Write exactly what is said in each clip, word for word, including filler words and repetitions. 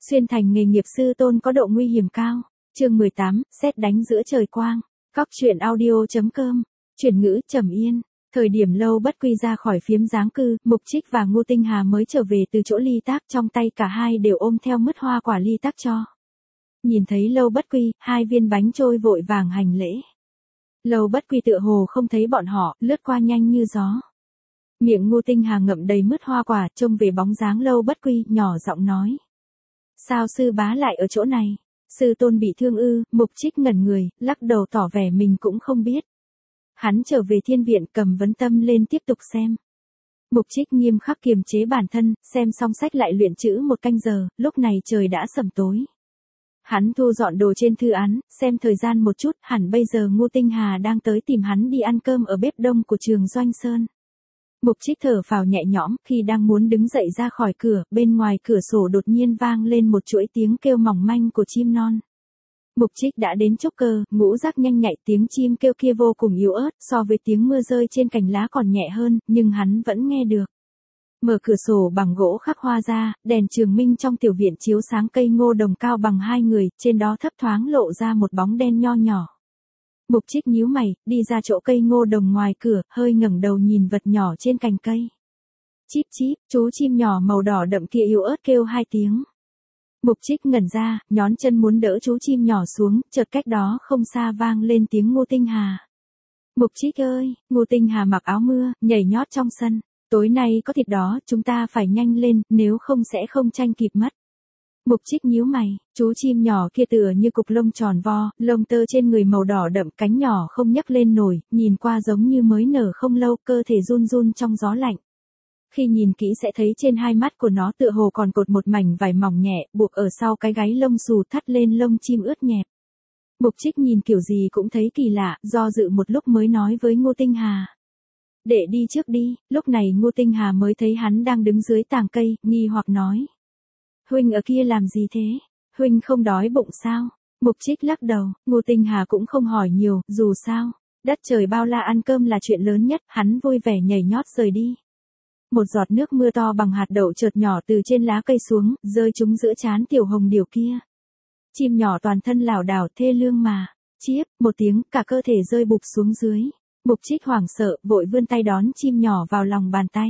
Xuyên thành nghề nghiệp sư tôn có độ nguy hiểm cao. Chương mười tám, sét đánh giữa trời quang. Cóc truyện audio chấm com. Chuyển ngữ Trầm Yên. Thời điểm Lâu Bất Quy ra khỏi phiếm giáng cư, Mục Trích và Ngô Tinh Hà mới trở về từ chỗ ly tác, trong tay cả hai đều ôm theo mứt hoa quả ly tác cho. Nhìn thấy Lâu Bất Quy, hai viên bánh trôi vội vàng hành lễ. Lâu Bất Quy tựa hồ không thấy bọn họ, lướt qua nhanh như gió. Miệng Ngô Tinh Hà ngậm đầy mứt hoa quả, trông về bóng dáng Lâu Bất Quy, nhỏ giọng nói: "Sao sư bá lại ở chỗ này? Sư tôn bị thương ư?" Mục Trích ngẩn người, lắc đầu tỏ vẻ mình cũng không biết. Hắn trở về thiên viện, cầm vấn tâm lên tiếp tục xem. Mục Trích nghiêm khắc kiềm chế bản thân, xem xong sách lại luyện chữ một canh giờ, lúc này trời đã sẩm tối. Hắn thu dọn đồ trên thư án, xem thời gian một chút, hẳn bây giờ Ngô Tinh Hà đang tới tìm hắn đi ăn cơm ở bếp đông của trường Doanh Sơn. Mục Trích thở phào nhẹ nhõm, khi đang muốn đứng dậy ra khỏi cửa, bên ngoài cửa sổ đột nhiên vang lên một chuỗi tiếng kêu mỏng manh của chim non. Mục Trích đã đến chốc cơ, ngũ giác nhanh nhạy, tiếng chim kêu kia vô cùng yếu ớt, so với tiếng mưa rơi trên cành lá còn nhẹ hơn, nhưng hắn vẫn nghe được. Mở cửa sổ bằng gỗ khắc hoa ra, đèn trường minh trong tiểu viện chiếu sáng cây ngô đồng cao bằng hai người, trên đó thấp thoáng lộ ra một bóng đen nho nhỏ. Mục Trích nhíu mày, đi ra chỗ cây ngô đồng ngoài cửa, hơi ngẩng đầu nhìn vật nhỏ trên cành cây. Chíp chíp, chú chim nhỏ màu đỏ đậm kia yếu ớt kêu hai tiếng. Mục Trích ngẩn ra, nhón chân muốn đỡ chú chim nhỏ xuống, chợt cách đó không xa vang lên tiếng Ngô Tinh Hà. "Mục Trích ơi!" Ngô Tinh Hà mặc áo mưa, nhảy nhót trong sân. "Tối nay có thịt đó, chúng ta phải nhanh lên, nếu không sẽ không tranh kịp mất." Mục Trích nhíu mày, chú chim nhỏ kia tựa như cục lông tròn vo, lông tơ trên người màu đỏ đậm, cánh nhỏ không nhấc lên nổi, nhìn qua giống như mới nở không lâu, cơ thể run run trong gió lạnh. Khi nhìn kỹ sẽ thấy trên hai mắt của nó tựa hồ còn cột một mảnh vải mỏng nhẹ, buộc ở sau cái gáy lông xù thắt lên lông chim ướt nhẹp. Mục Trích nhìn kiểu gì cũng thấy kỳ lạ, do dự một lúc mới nói với Ngô Tinh Hà: "Để đi trước đi." Lúc này Ngô Tinh Hà mới thấy hắn đang đứng dưới tàng cây, nghi hoặc nói: "Huynh ở kia làm gì thế? Huynh không đói bụng sao?" Mục Trích lắc đầu, Ngô Tinh Hà cũng không hỏi nhiều, dù sao, đất trời bao la ăn cơm là chuyện lớn nhất, hắn vui vẻ nhảy nhót rời đi. Một giọt nước mưa to bằng hạt đậu chợt nhỏ từ trên lá cây xuống, rơi trúng giữa trán tiểu hồng điểu kia. Chim nhỏ toàn thân lảo đảo thê lương mà, chiếp, một tiếng, cả cơ thể rơi bụp xuống dưới. Mục Trích hoảng sợ, vội vươn tay đón chim nhỏ vào lòng bàn tay.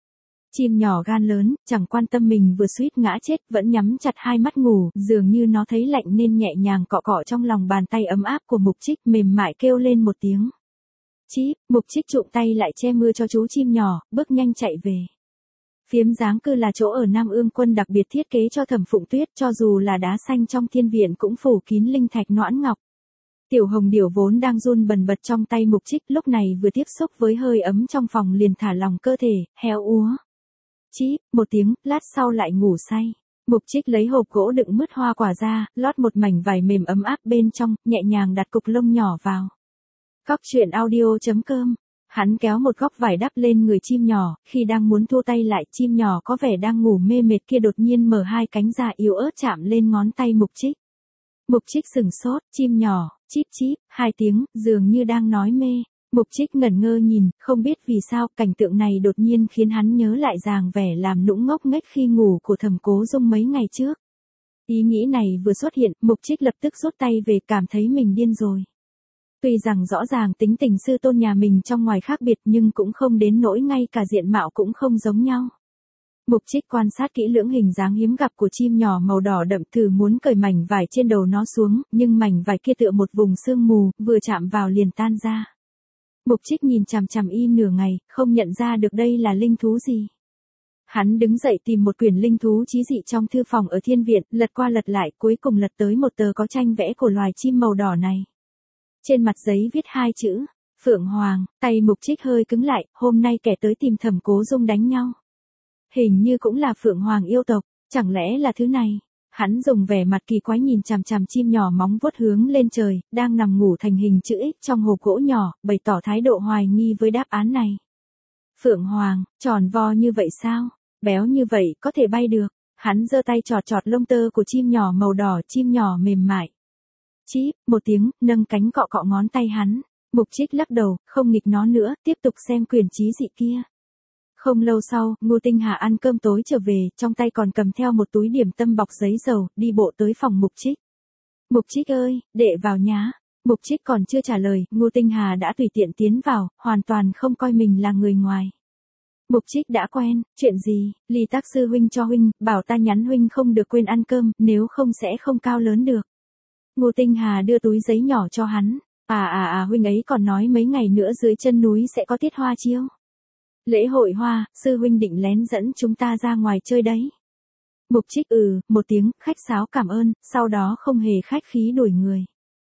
Chim nhỏ gan lớn, chẳng quan tâm mình vừa suýt ngã chết, vẫn nhắm chặt hai mắt ngủ, dường như nó thấy lạnh nên nhẹ nhàng cọ cọ trong lòng bàn tay ấm áp của Mục Trích, mềm mại kêu lên một tiếng. Chíp, Mục Trích trụm tay lại che mưa cho chú chim nhỏ, bước nhanh chạy về. Phiếm giáng cư là chỗ ở Nam Ương Quân đặc biệt thiết kế cho Thẩm Phụng Tuyết, cho dù là đá xanh trong thiên viện cũng phủ kín linh thạch noãn ngọc. Tiểu hồng điểu vốn đang run bần bật trong tay Mục Trích, lúc này vừa tiếp xúc với hơi ấm trong phòng liền thả lỏng cơ thể, héo úa. Chíp, một tiếng, lát sau lại ngủ say. Mục Trích lấy hộp gỗ đựng mứt hoa quả ra, lót một mảnh vải mềm ấm áp bên trong, nhẹ nhàng đặt cục lông nhỏ vào. Cóc truyện audio chấm com. Hắn kéo một góc vải đắp lên người chim nhỏ, khi đang muốn thu tay lại, chim nhỏ có vẻ đang ngủ mê mệt kia đột nhiên mở hai cánh ra yếu ớt chạm lên ngón tay Mục Trích. Mục Trích sừng sốt, chim nhỏ, chíp chíp, hai tiếng, dường như đang nói mê. Mục Trích ngẩn ngơ nhìn, không biết vì sao, cảnh tượng này đột nhiên khiến hắn nhớ lại dáng vẻ làm nũng ngốc nghếch khi ngủ của Thẩm Cố Dung mấy ngày trước. Ý nghĩ này vừa xuất hiện, Mục Trích lập tức rút tay về, cảm thấy mình điên rồi. Tuy rằng rõ ràng tính tình sư tôn nhà mình trong ngoài khác biệt nhưng cũng không đến nỗi ngay cả diện mạo cũng không giống nhau. Mục Trích quan sát kỹ lưỡng hình dáng hiếm gặp của chim nhỏ màu đỏ đậm, thử muốn cởi mảnh vải trên đầu nó xuống, nhưng mảnh vải kia tựa một vùng sương mù, vừa chạm vào liền tan ra. Mục Trích nhìn chằm chằm y nửa ngày, không nhận ra được đây là linh thú gì. Hắn đứng dậy tìm một quyển linh thú chí dị trong thư phòng ở thiên viện, lật qua lật lại, cuối cùng lật tới một tờ có tranh vẽ của loài chim màu đỏ này. Trên mặt giấy viết hai chữ, Phượng Hoàng, tay Mục Trích hơi cứng lại, hôm nay kẻ tới tìm Thẩm Cố Dung đánh nhau. Hình như cũng là Phượng Hoàng yêu tộc, chẳng lẽ là thứ này? Hắn dùng vẻ mặt kỳ quái nhìn chằm chằm chim nhỏ móng vuốt hướng lên trời, đang nằm ngủ thành hình chữ X trong hộp gỗ nhỏ, bày tỏ thái độ hoài nghi với đáp án này. Phượng Hoàng, tròn vo như vậy sao? Béo như vậy có thể bay được? Hắn giơ tay chọt chọt lông tơ của chim nhỏ màu đỏ, chim nhỏ mềm mại. Chíp, một tiếng, nâng cánh cọ cọ ngón tay hắn. Mục Trích lắc đầu, không nghịch nó nữa, tiếp tục xem quyển chí dị kia. Không lâu sau, Ngô Tinh Hà ăn cơm tối trở về, trong tay còn cầm theo một túi điểm tâm bọc giấy dầu, đi bộ tới phòng Mục Trích. Mục Trích ơi, đệ vào nhá. Mục Trích còn chưa trả lời, Ngô Tinh Hà đã tùy tiện tiến vào, hoàn toàn không coi mình là người ngoài. Mục Trích đã quen, chuyện gì, Ly Tác sư huynh cho huynh, bảo ta nhắn huynh không được quên ăn cơm, nếu không sẽ không cao lớn được. Ngô Tinh Hà đưa túi giấy nhỏ cho hắn, à à à huynh ấy còn nói mấy ngày nữa dưới chân núi sẽ có tiết hoa chiêu. Lễ hội hoa, sư huynh định lén dẫn chúng ta ra ngoài chơi đấy. Mục Trích ừ, một tiếng, khách sáo cảm ơn, sau đó không hề khách khí đuổi người.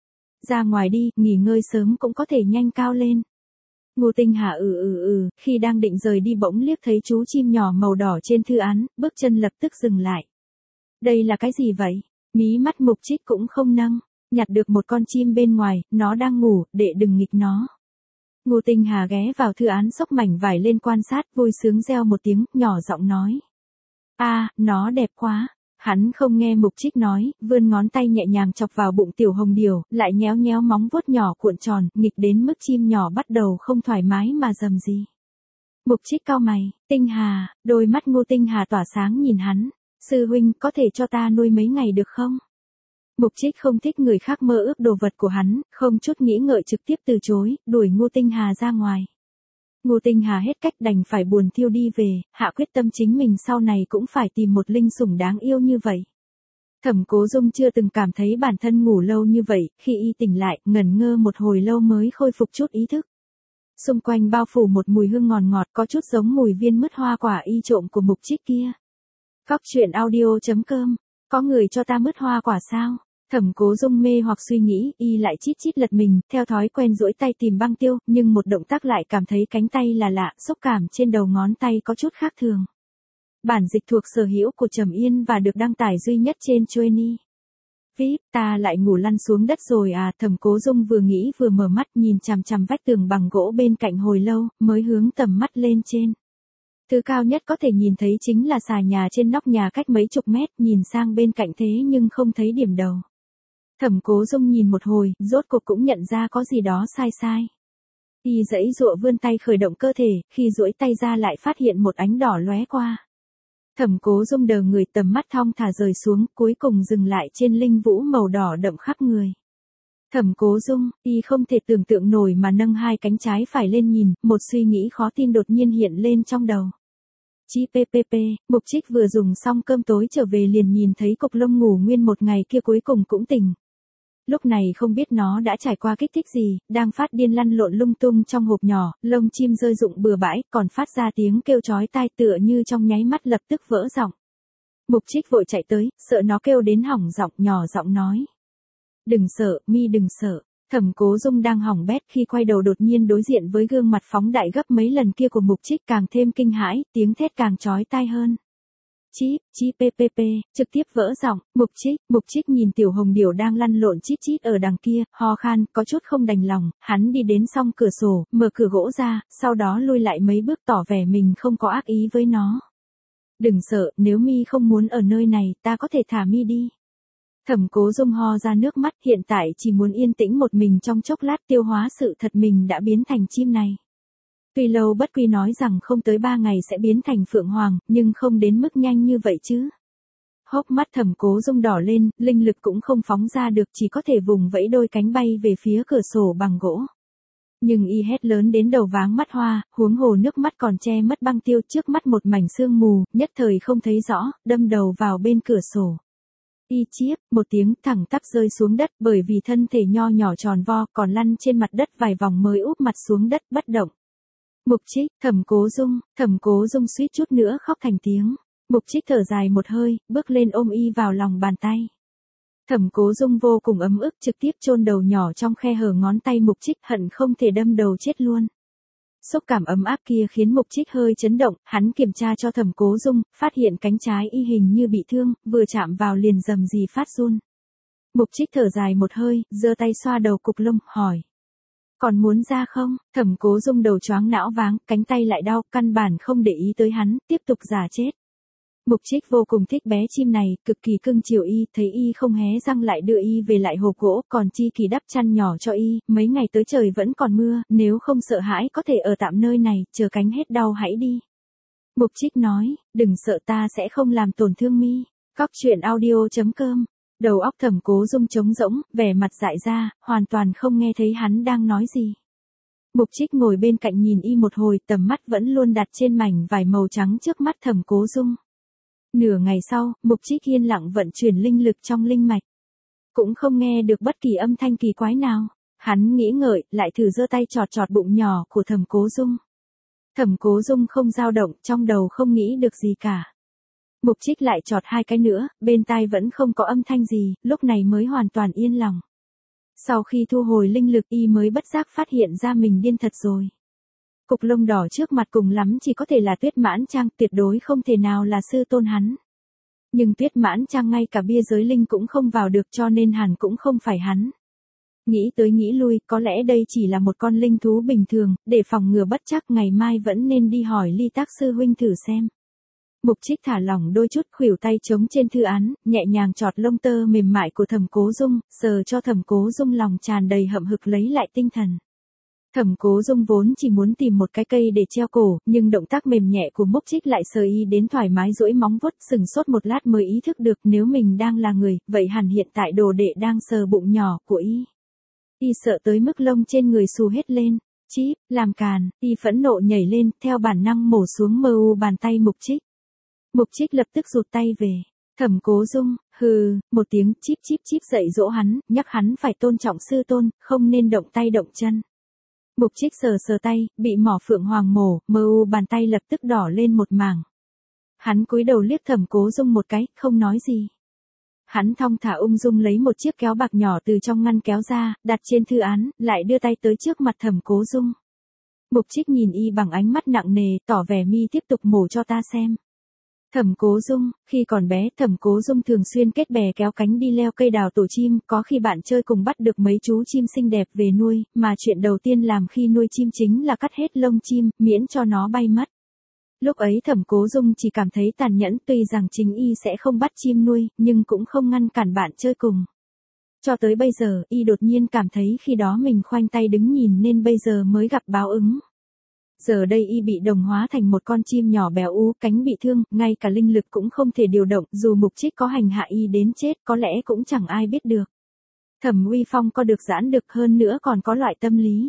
Ra ngoài đi, nghỉ ngơi sớm cũng có thể nhanh cao lên. Ngô Tinh Hà ừ ừ ừ, khi đang định rời đi bỗng liếc thấy chú chim nhỏ màu đỏ trên thư án, bước chân lập tức dừng lại. Đây là cái gì vậy? Mí mắt Mục Trích cũng không nâng, nhặt được một con chim bên ngoài, nó đang ngủ, đệ đừng nghịch nó. Ngô Tinh Hà ghé vào thư án xốc mảnh vải lên quan sát, vui sướng reo một tiếng, nhỏ giọng nói. A, à, nó đẹp quá. Hắn không nghe Mục Trích nói, vươn ngón tay nhẹ nhàng chọc vào bụng tiểu hồng điều, lại nhéo nhéo móng vuốt nhỏ cuộn tròn, nghịch đến mức chim nhỏ bắt đầu không thoải mái mà rầm rì. Mục Trích cau mày, Tinh Hà, đôi mắt Ngô Tinh Hà tỏa sáng nhìn hắn, sư huynh có thể cho ta nuôi mấy ngày được không? Mục Trích không thích người khác mơ ước đồ vật của hắn, không chút nghĩ ngợi trực tiếp từ chối, đuổi Ngô Tinh Hà ra ngoài. Ngô Tinh Hà hết cách đành phải buồn thiêu đi về, hạ quyết tâm chính mình sau này cũng phải tìm một linh sủng đáng yêu như vậy. Thẩm Cố Dung chưa từng cảm thấy bản thân ngủ lâu như vậy, khi y tỉnh lại, ngẩn ngơ một hồi lâu mới khôi phục chút ý thức. Xung quanh bao phủ một mùi hương ngọt ngọt có chút giống mùi viên mứt hoa quả y trộm của Mục Trích kia. Cóc truyện audio chấm com, có người cho ta mứt hoa quả sao? Thẩm Cố Dung mê hoặc suy nghĩ, y lại chít chít lật mình, theo thói quen duỗi tay tìm băng tiêu, nhưng một động tác lại cảm thấy cánh tay là lạ, xúc cảm trên đầu ngón tay có chút khác thường. Bản dịch thuộc sở hữu của Trầm Yên và được đăng tải duy nhất trên Joenie. vê i pê, ta lại ngủ lăn xuống đất rồi à, Thẩm Cố Dung vừa nghĩ vừa mở mắt nhìn chằm chằm vách tường bằng gỗ bên cạnh hồi lâu, mới hướng tầm mắt lên trên. Thứ cao nhất có thể nhìn thấy chính là xà nhà trên nóc nhà cách mấy chục mét, nhìn sang bên cạnh thế nhưng không thấy điểm đầu. Thẩm Cố Dung nhìn một hồi, rốt cuộc cũng nhận ra có gì đó sai sai. Y giãy giụa vươn tay khởi động cơ thể, khi duỗi tay ra lại phát hiện một ánh đỏ lóe qua. Thẩm Cố Dung đờ người, tầm mắt thong thả rời xuống, cuối cùng dừng lại trên linh vũ màu đỏ đậm khắp người. Thẩm Cố Dung, y không thể tưởng tượng nổi mà nâng hai cánh trái phải lên nhìn, một suy nghĩ khó tin đột nhiên hiện lên trong đầu. Chi ppp, Mục Trích vừa dùng xong cơm tối trở về liền nhìn thấy cục lông ngủ nguyên một ngày kia cuối cùng cũng tỉnh. Lúc này không biết nó đã trải qua kích thích gì, đang phát điên lăn lộn lung tung trong hộp nhỏ, lông chim rơi rụng bừa bãi, còn phát ra tiếng kêu chói tai tựa như trong nháy mắt lập tức vỡ giọng. Mục Trích vội chạy tới, sợ nó kêu đến hỏng giọng, nhỏ giọng nói. Đừng sợ, mi đừng sợ. Thẩm Cố Dung đang hỏng bét khi quay đầu đột nhiên đối diện với gương mặt phóng đại gấp mấy lần kia của Mục Trích, càng thêm kinh hãi, tiếng thét càng chói tai hơn. Chíp, chi ppp, trực tiếp vỡ giọng, Mục Trích, Mục Trích nhìn tiểu hồng điểu đang lăn lộn chít chít ở đằng kia, ho khan, có chút không đành lòng, hắn đi đến song cửa sổ, mở cửa gỗ ra, sau đó lui lại mấy bước tỏ vẻ mình không có ác ý với nó. Đừng sợ, nếu mi không muốn ở nơi này, ta có thể thả mi đi. Thẩm Cố Dung ho ra nước mắt, hiện tại chỉ muốn yên tĩnh một mình trong chốc lát tiêu hóa sự thật mình đã biến thành chim này. Tuy Lâu Bất Quy nói rằng không tới ba ngày sẽ biến thành phượng hoàng, nhưng không đến mức nhanh như vậy chứ. Hốc mắt Thẩm Cố Dung đỏ lên, linh lực cũng không phóng ra được, chỉ có thể vùng vẫy đôi cánh bay về phía cửa sổ bằng gỗ. Nhưng y hét lớn đến đầu váng mắt hoa, huống hồ nước mắt còn che mất băng tiêu, trước mắt một mảnh sương mù, nhất thời không thấy rõ, đâm đầu vào bên cửa sổ. Y chiếp, một tiếng thẳng tắp rơi xuống đất, bởi vì thân thể nho nhỏ tròn vo, còn lăn trên mặt đất vài vòng mới úp mặt xuống đất bất động. Mục Trích, Thẩm Cố Dung, Thẩm Cố Dung suýt chút nữa khóc thành tiếng. Mục Trích thở dài một hơi, bước lên ôm y vào lòng bàn tay. Thẩm Cố Dung vô cùng ấm ức, trực tiếp chôn đầu nhỏ trong khe hở ngón tay Mục Trích, hận không thể đâm đầu chết luôn. Xúc cảm ấm áp kia khiến Mục Trích hơi chấn động, hắn kiểm tra cho Thẩm Cố Dung, phát hiện cánh trái y hình như bị thương, vừa chạm vào liền rầm rì phát run. Mục Trích thở dài một hơi, giơ tay xoa đầu cục lông, hỏi. Còn muốn ra không? Thẩm Cố Dung đầu choáng não váng, cánh tay lại đau, căn bản không để ý tới hắn, tiếp tục giả chết. Mục Trích vô cùng thích bé chim này, cực kỳ cưng chiều y, thấy y không hé răng lại đưa y về lại hộp gỗ, còn chi kỳ đắp chăn nhỏ cho y, mấy ngày tới trời vẫn còn mưa, nếu không sợ hãi có thể ở tạm nơi này, chờ cánh hết đau hãy đi. Mục Trích nói, đừng sợ ta sẽ không làm tổn thương mi. Cóc truyện audio chấm com. Đầu óc Thẩm Cố Dung trống rỗng, vẻ mặt dại ra, hoàn toàn không nghe thấy hắn đang nói gì. Mục Trích ngồi bên cạnh nhìn y một hồi, tầm mắt vẫn luôn đặt trên mảnh vải màu trắng trước mắt Thẩm Cố Dung. Nửa ngày sau, Mục Trích yên lặng vận chuyển linh lực trong linh mạch. Cũng không nghe được bất kỳ âm thanh kỳ quái nào. Hắn nghĩ ngợi, lại thử giơ tay chọt chọt bụng nhỏ của Thẩm Cố Dung. Thẩm Cố Dung không dao động, trong đầu không nghĩ được gì cả. Mục Trích lại chọt hai cái nữa, bên tai vẫn không có âm thanh gì, lúc này mới hoàn toàn yên lòng. Sau khi thu hồi linh lực y mới bất giác phát hiện ra mình điên thật rồi. Cục lông đỏ trước mặt cùng lắm chỉ có thể là Tuyết Mãn Trang, tuyệt đối không thể nào là sư tôn hắn. Nhưng Tuyết Mãn Trang ngay cả bia giới linh cũng không vào được cho nên hẳn cũng không phải hắn. Nghĩ tới nghĩ lui, có lẽ đây chỉ là một con linh thú bình thường, để phòng ngừa bất trắc ngày mai vẫn nên đi hỏi Ly Tác sư huynh thử xem. Mục Trích thả lỏng đôi chút, khuỷu tay trống trên thư án, nhẹ nhàng chọt lông tơ mềm mại của Thẩm Cố Dung, sờ cho Thẩm Cố Dung lòng tràn đầy hậm hực lấy lại tinh thần. Thẩm Cố Dung vốn chỉ muốn tìm một cái cây để treo cổ, nhưng động tác mềm nhẹ của Mục Trích lại sờ y đến thoải mái duỗi móng vuốt, sừng sốt một lát mới ý thức được nếu mình đang là người, vậy hẳn hiện tại đồ đệ đang sờ bụng nhỏ của y. Y sợ tới mức lông trên người xù hết lên. Chíp, làm càn, y phẫn nộ nhảy lên, theo bản năng mổ xuống mờ u bàn tay Mục Trích. Mục Trích lập tức rụt tay về. Thẩm Cố Dung, hừ, một tiếng chíp chíp chíp dạy dỗ hắn, nhắc hắn phải tôn trọng sư tôn, không nên động tay động chân. Mục Trích sờ sờ tay, bị mỏ phượng hoàng mổ, mờ u bàn tay lập tức đỏ lên một mảng. Hắn cúi đầu liếc Thẩm Cố Dung một cái, không nói gì. Hắn thong thả ung dung lấy một chiếc kéo bạc nhỏ từ trong ngăn kéo ra, đặt trên thư án, lại đưa tay tới trước mặt Thẩm Cố Dung. Mục Trích nhìn y bằng ánh mắt nặng nề, tỏ vẻ mi tiếp tục mổ cho ta xem. Thẩm Cố Dung, khi còn bé, Thẩm Cố Dung thường xuyên kết bè kéo cánh đi leo cây đào tổ chim, có khi bạn chơi cùng bắt được mấy chú chim xinh đẹp về nuôi, mà chuyện đầu tiên làm khi nuôi chim chính là cắt hết lông chim, miễn cho nó bay mất. Lúc ấy Thẩm Cố Dung chỉ cảm thấy tàn nhẫn, tuy rằng chính y sẽ không bắt chim nuôi, nhưng cũng không ngăn cản bạn chơi cùng. Cho tới bây giờ, y đột nhiên cảm thấy khi đó mình khoanh tay đứng nhìn nên bây giờ mới gặp báo ứng. Giờ đây y bị đồng hóa thành một con chim nhỏ béo ú, cánh bị thương, ngay cả linh lực cũng không thể điều động, dù Mục Trích có hành hạ y đến chết, có lẽ cũng chẳng ai biết được. Thẩm Uy Phong có được giãn được hơn nữa còn có loại tâm lý.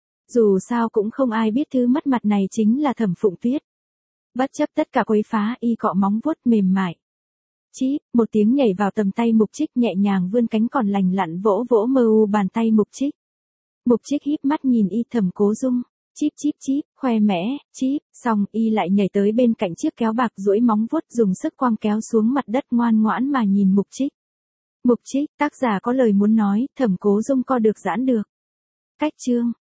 Dù sao cũng không ai biết thứ mất mặt này chính là Thẩm Phụng Tuyết. Bất chấp tất cả quấy phá, y cọ móng vuốt mềm mại. Chíp, một tiếng nhảy vào tầm tay Mục Trích, nhẹ nhàng vươn cánh còn lành lặn vỗ vỗ mờ u bàn tay Mục Trích. Mục Trích híp mắt nhìn y. Thẩm Cố Dung, chíp chíp chíp, khoe mẽ, chíp, xong y lại nhảy tới bên cạnh chiếc kéo bạc duỗi móng vuốt dùng sức quăng kéo xuống mặt đất ngoan ngoãn mà nhìn Mục Trích. Mục Trích, tác giả có lời muốn nói, Thẩm Cố Dung co được giãn được. Cách chương